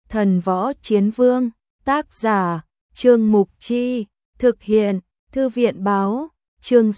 Thần Võ Chiến Vương, tác giả, Trương Mục Chi, thực hiện, Thư viện Báo, chương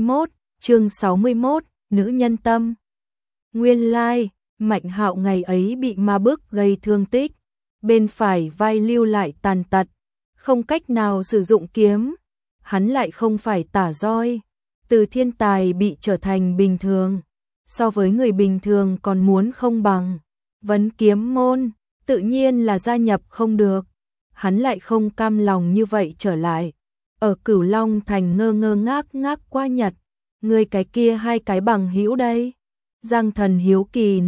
61, Nữ Nhân Tâm. Nguyên lai, Mạnh Hạo ngày ấy bị ma bức gây thương tích, bên phải vai lưu lại tàn tật, không cách nào sử dụng kiếm, hắn lại không phải tả roi, từ thiên tài bị trở thành bình thường, so với người bình thường còn muốn không bằng, vấn kiếm môn, tự nhiên là gia nhập không được, hắn lại không cam lòng như vậy trở lại, ở Cửu Long Thành ngơ ngác qua Nhật, người cái kia hai cái bằng hữu đây. Giang Thần hiếu kỳ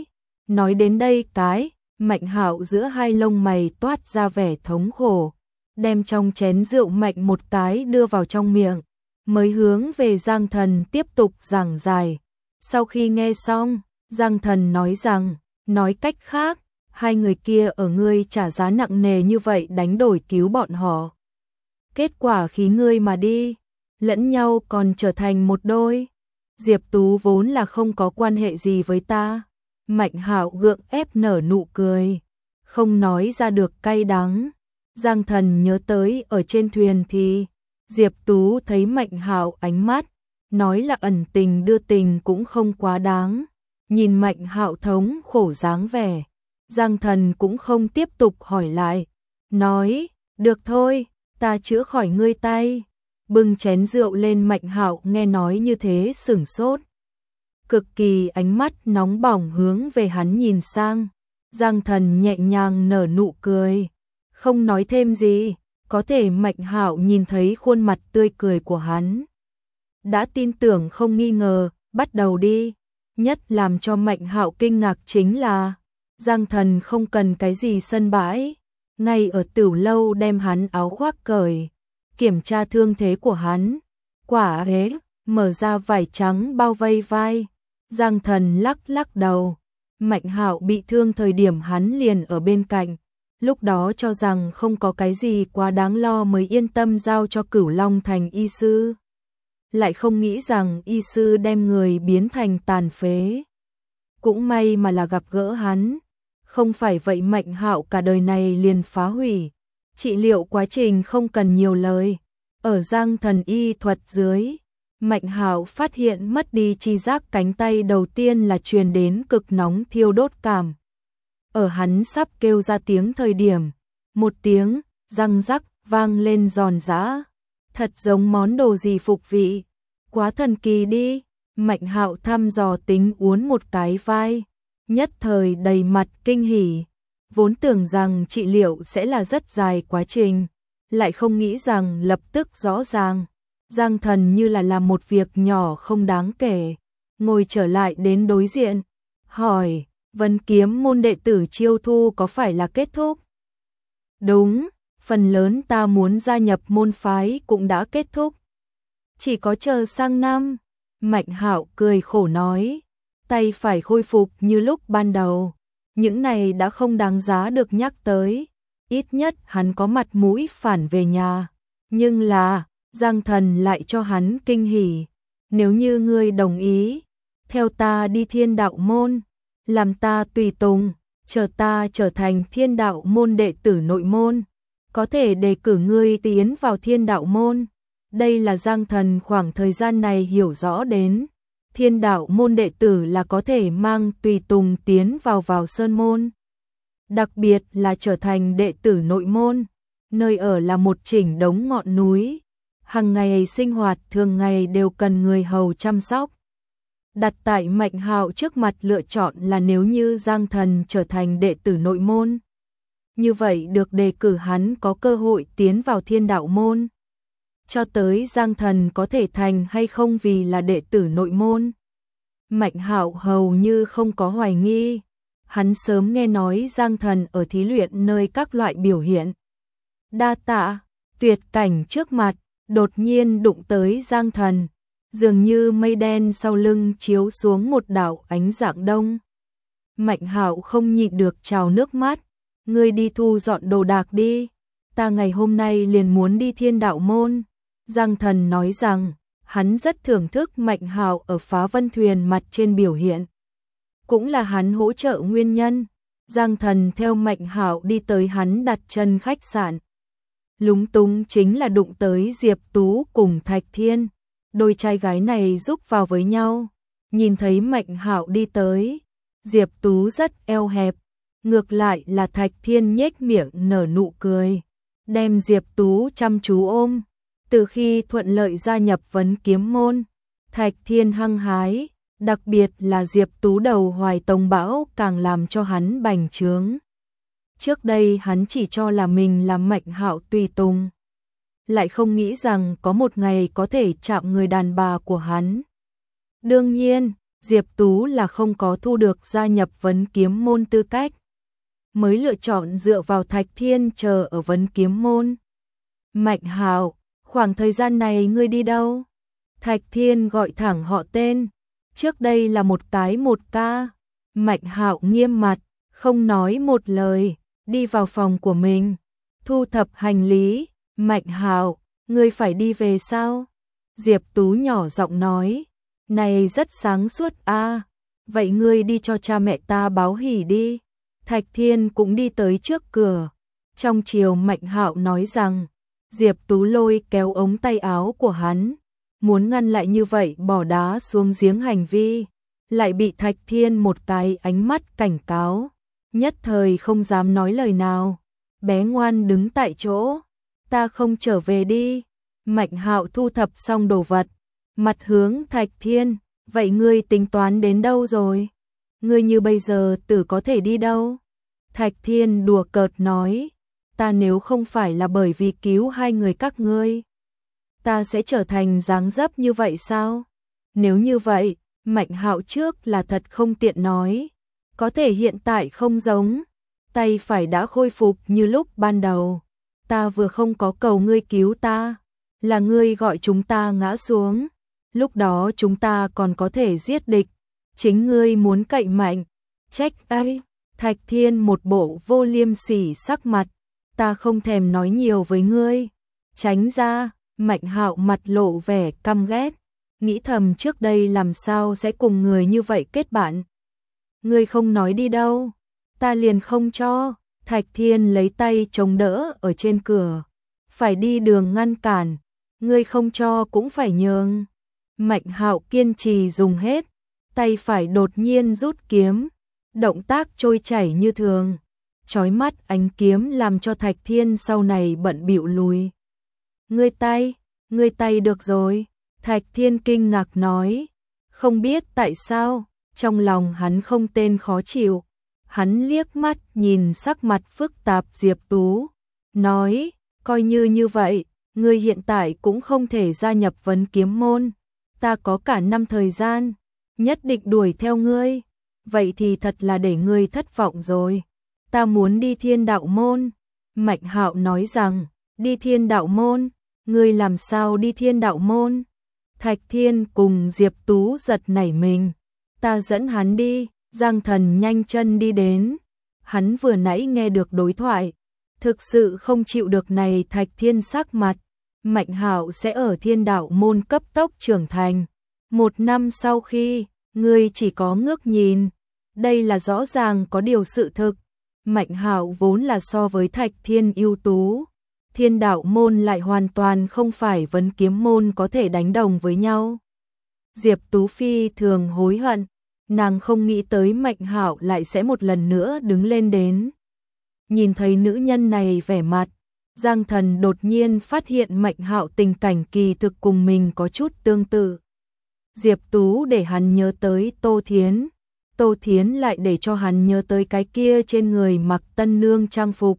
nói đến đây cái, Mạnh Hạo giữa hai lông mày toát ra vẻ thống khổ, đem trong chén rượu mạnh một cái đưa vào trong miệng, mới hướng về Giang Thần tiếp tục giảng giải. Sau khi nghe xong, Giang Thần nói rằng, nói cách khác, hai người kia ở ngươi trả giá nặng nề như vậy đánh đổi cứu bọn họ. Kết quả khí ngươi mà đi, lẫn nhau còn trở thành một đôi. Diệp Tú vốn là không có quan hệ gì với ta. Mạnh Hạo gượng ép nở nụ cười, không nói ra được cay đắng. Giang Thần nhớ tới ở trên thuyền thì Diệp Tú thấy Mạnh Hạo ánh mắt, nói là ẩn tình đưa tình cũng không quá đáng. Nhìn Mạnh Hạo thống khổ dáng vẻ, Giang Thần cũng không tiếp tục hỏi lại, nói, được thôi, ta chữa khỏi ngươi tay. Bưng chén rượu lên, Mạnh Hạo nghe nói như thế sửng sốt, cực kỳ ánh mắt nóng bỏng hướng về hắn nhìn sang. Giang Thần nhẹ nhàng nở nụ cười, không nói thêm gì, có thể Mạnh Hạo nhìn thấy khuôn mặt tươi cười của hắn, đã tin tưởng không nghi ngờ, bắt đầu đi. Nhất làm cho Mạnh Hạo kinh ngạc chính là Giang Thần không cần cái gì sân bãi, ngay ở Tửu lâu đem hắn áo khoác cởi, kiểm tra thương thế của hắn. Quả ế, mở ra vải trắng bao vây vai. Giang Thần lắc đầu. Mạnh Hạo bị thương thời điểm hắn liền ở bên cạnh, lúc đó cho rằng không có cái gì quá đáng lo mới yên tâm giao cho Cửu Long Thành y sư. Lại không nghĩ rằng y sư đem người biến thành tàn phế. Cũng may mà là gặp gỡ hắn, không phải vậy Mạnh Hạo cả đời này liền phá hủy. Trị liệu quá trình không cần nhiều lời, ở Giang Thần y thuật dưới, Mạnh Hạo phát hiện mất đi chi giác cánh tay đầu tiên là truyền đến cực nóng thiêu đốt cảm. Ở hắn sắp kêu ra tiếng thời điểm, một tiếng răng rắc vang lên giòn giã, thật giống món đồ gì phục vị, quá thần kỳ đi. Mạnh Hạo thăm dò tính uốn một cái vai, nhất thời đầy mặt kinh hỉ, vốn tưởng rằng trị liệu sẽ là rất dài quá trình, lại không nghĩ rằng lập tức rõ ràng. Giang Thần như là làm một việc nhỏ không đáng kể, ngồi trở lại đến đối diện, hỏi, vấn kiếm môn đệ tử chiêu thu có phải là kết thúc? Đúng, phần lớn ta muốn gia nhập môn phái cũng đã kết thúc. Chỉ có chờ sang năm. Mạnh Hạo cười khổ nói, tay phải khôi phục như lúc ban đầu. Những này đã không đáng giá được nhắc tới, ít nhất hắn có mặt mũi phản về nhà. Nhưng là, Giang Thần lại cho hắn kinh hỉ, nếu như ngươi đồng ý, theo ta đi Thiên Đạo môn, làm ta tùy tùng, chờ ta trở thành Thiên Đạo môn đệ tử nội môn, có thể đề cử ngươi tiến vào Thiên Đạo môn. Đây là Giang Thần khoảng thời gian này hiểu rõ đến, Thiên Đạo môn đệ tử là có thể mang tùy tùng tiến vào sơn môn. Đặc biệt là trở thành đệ tử nội môn, nơi ở là một chỉnh đống ngọn núi, hàng ngày sinh hoạt thường ngày đều cần người hầu chăm sóc. Đặt tại Mạnh Hạo trước mặt lựa chọn là nếu như Giang Thần trở thành đệ tử nội môn, như vậy được đề cử hắn có cơ hội tiến vào Thiên Đạo môn. Cho tới Giang Thần có thể thành hay không vì là đệ tử nội môn, Mạnh Hạo hầu như không có hoài nghi. Hắn sớm nghe nói Giang Thần ở thí luyện nơi các loại biểu hiện. Đa tạ, tuyệt cảnh trước mặt, đột nhiên đụng tới Giang Thần, dường như mây đen sau lưng chiếu xuống một đạo ánh rạng đông. Mạnh Hạo không nhịn được trào nước mắt, ngươi đi thu dọn đồ đạc đi, ta ngày hôm nay liền muốn đi Thiên Đạo môn. Giang Thần nói rằng, hắn rất thưởng thức Mạnh Hạo ở Phá Vân Thuyền mặt trên biểu hiện, cũng là hắn hỗ trợ nguyên nhân. Giang Thần theo Mạnh Hạo đi tới hắn đặt chân khách sạn. Lúng túng chính là đụng tới Diệp Tú cùng Thạch Thiên. Đôi trai gái này giúp vào với nhau. Nhìn thấy Mạnh Hạo đi tới, Diệp Tú rất eo hẹp. Ngược lại là Thạch Thiên nhếch miệng nở nụ cười, đem Diệp Tú chăm chú ôm. Từ khi thuận lợi gia nhập Vấn Kiếm môn, Thạch Thiên hăng hái, đặc biệt là Diệp Tú đầu hoài tông bão càng làm cho hắn bành trướng. Trước đây hắn chỉ cho là mình là Mạnh Hạo tùy tùng, lại không nghĩ rằng có một ngày có thể chạm người đàn bà của hắn. Đương nhiên, Diệp Tú là không có thu được gia nhập Vấn Kiếm môn tư cách, mới lựa chọn dựa vào Thạch Thiên chờ ở Vấn Kiếm môn. Mạnh Hạo, khoảng thời gian này ngươi đi đâu? Thạch Thiên gọi thẳng họ tên, trước đây là một cái một ca. Mạnh Hạo nghiêm mặt, không nói một lời, đi vào phòng của mình, thu thập hành lý. Mạnh Hạo, ngươi phải đi về sao? Diệp Tú nhỏ giọng nói, này rất sáng suốt a. Vậy ngươi đi cho cha mẹ ta báo hỉ đi. Thạch Thiên cũng đi tới trước cửa. Trong chiều Mạnh Hạo nói rằng, Diệp Tú lôi kéo ống tay áo của hắn, muốn ngăn lại như vậy bỏ đá xuống giếng hành vi, lại bị Thạch Thiên một cái ánh mắt cảnh cáo, nhất thời không dám nói lời nào. Bé ngoan đứng tại chỗ, ta không trở về đi. Mạnh Hạo thu thập xong đồ vật, mặt hướng Thạch Thiên, vậy ngươi tính toán đến đâu rồi? Ngươi như bây giờ tử có thể đi đâu? Thạch Thiên đùa cợt nói, ta nếu không phải là bởi vì cứu hai người các ngươi, ta sẽ trở thành dáng dấp như vậy sao? Nếu như vậy, Mạnh Hạo trước là thật không tiện nói, có thể hiện tại không giống, tay phải đã khôi phục như lúc ban đầu. Ta vừa không có cầu ngươi cứu ta, là ngươi gọi chúng ta ngã xuống, lúc đó chúng ta còn có thể giết địch, chính ngươi muốn cậy mạnh, trách ai? Thạch Thiên một bộ vô liêm sỉ sắc mặt, ta không thèm nói nhiều với ngươi, tránh ra. Mạnh Hạo mặt lộ vẻ căm ghét, nghĩ thầm trước đây làm sao sẽ cùng người như vậy kết bạn. Ngươi không nói đi đâu, ta liền không cho. Thạch Thiên lấy tay chống đỡ ở trên cửa, phải đi đường ngăn cản, ngươi không cho cũng phải nhường. Mạnh Hạo kiên trì dùng hết, tay phải đột nhiên rút kiếm, động tác trôi chảy như thường, chói mắt ánh kiếm làm cho Thạch Thiên sau này bận bịu lùi. Ngươi tay được rồi. Thạch Thiên kinh ngạc nói, không biết tại sao, trong lòng hắn không tên khó chịu. Hắn liếc mắt nhìn sắc mặt phức tạp Diệp Tú, nói, coi như vậy, ngươi hiện tại cũng không thể gia nhập Vấn Kiếm môn, ta có cả năm thời gian, nhất định đuổi theo ngươi, vậy thì thật là để ngươi thất vọng rồi, ta muốn đi Thiên Đạo môn. Mạnh Hạo nói rằng, đi Thiên Đạo môn, ngươi làm sao đi Thiên Đạo môn? Thạch Thiên cùng Diệp Tú giật nảy mình, ta dẫn hắn đi. Giang Thần nhanh chân đi đến, hắn vừa nãy nghe được đối thoại, thực sự không chịu được này Thạch Thiên sắc mặt. Mạnh Hạo sẽ ở Thiên Đạo môn cấp tốc trưởng thành, 1 năm sau khi, ngươi chỉ có ngước nhìn, đây là rõ ràng có điều sự thực. Mạnh Hạo vốn là so với Thạch Thiên ưu tú, Thiên Đạo môn lại hoàn toàn không phải Vấn Kiếm môn có thể đánh đồng với nhau. Diệp Tú phi thường hối hận, nàng không nghĩ tới Mạnh Hạo lại sẽ một lần nữa đứng lên đến. Nhìn thấy nữ nhân này vẻ mặt, Giang Thần đột nhiên phát hiện Mạnh Hạo tình cảnh kỳ thực cùng mình có chút tương tự. Diệp Tú để hắn nhớ tới Tô Thiến, Tô Thiến lại để cho hắn nhớ tới cái kia trên người mặc tân nương trang phục.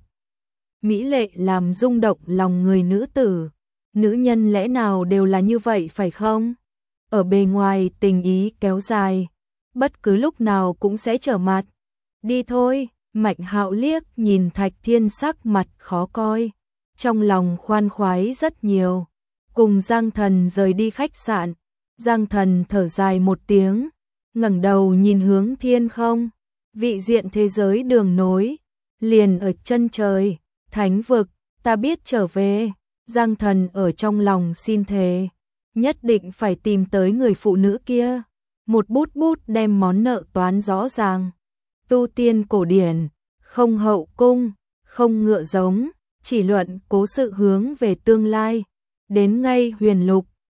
Mỹ lệ làm rung động lòng người nữ tử, nữ nhân lẽ nào đều là như vậy phải không? Ở bề ngoài tình ý kéo dài, bất cứ lúc nào cũng sẽ trở mặt. Đi thôi. Mạnh Hạo liếc nhìn Thạch Thiên sắc mặt khó coi, trong lòng khoan khoái rất nhiều. Cùng Giang Thần rời đi khách sạn, Giang Thần thở dài một tiếng, ngẩng đầu nhìn hướng thiên không, vị diện thế giới đường nối, liền ở chân trời, thánh vực, ta biết trở về. Giang Thần ở trong lòng xin thề, nhất định phải tìm tới người phụ nữ kia, một bút bút đem món nợ toán rõ ràng. Tu tiên cổ điển, không hậu cung, không ngựa giống, chỉ luận cố sự hướng về tương lai. Đến ngay Huyền Lục,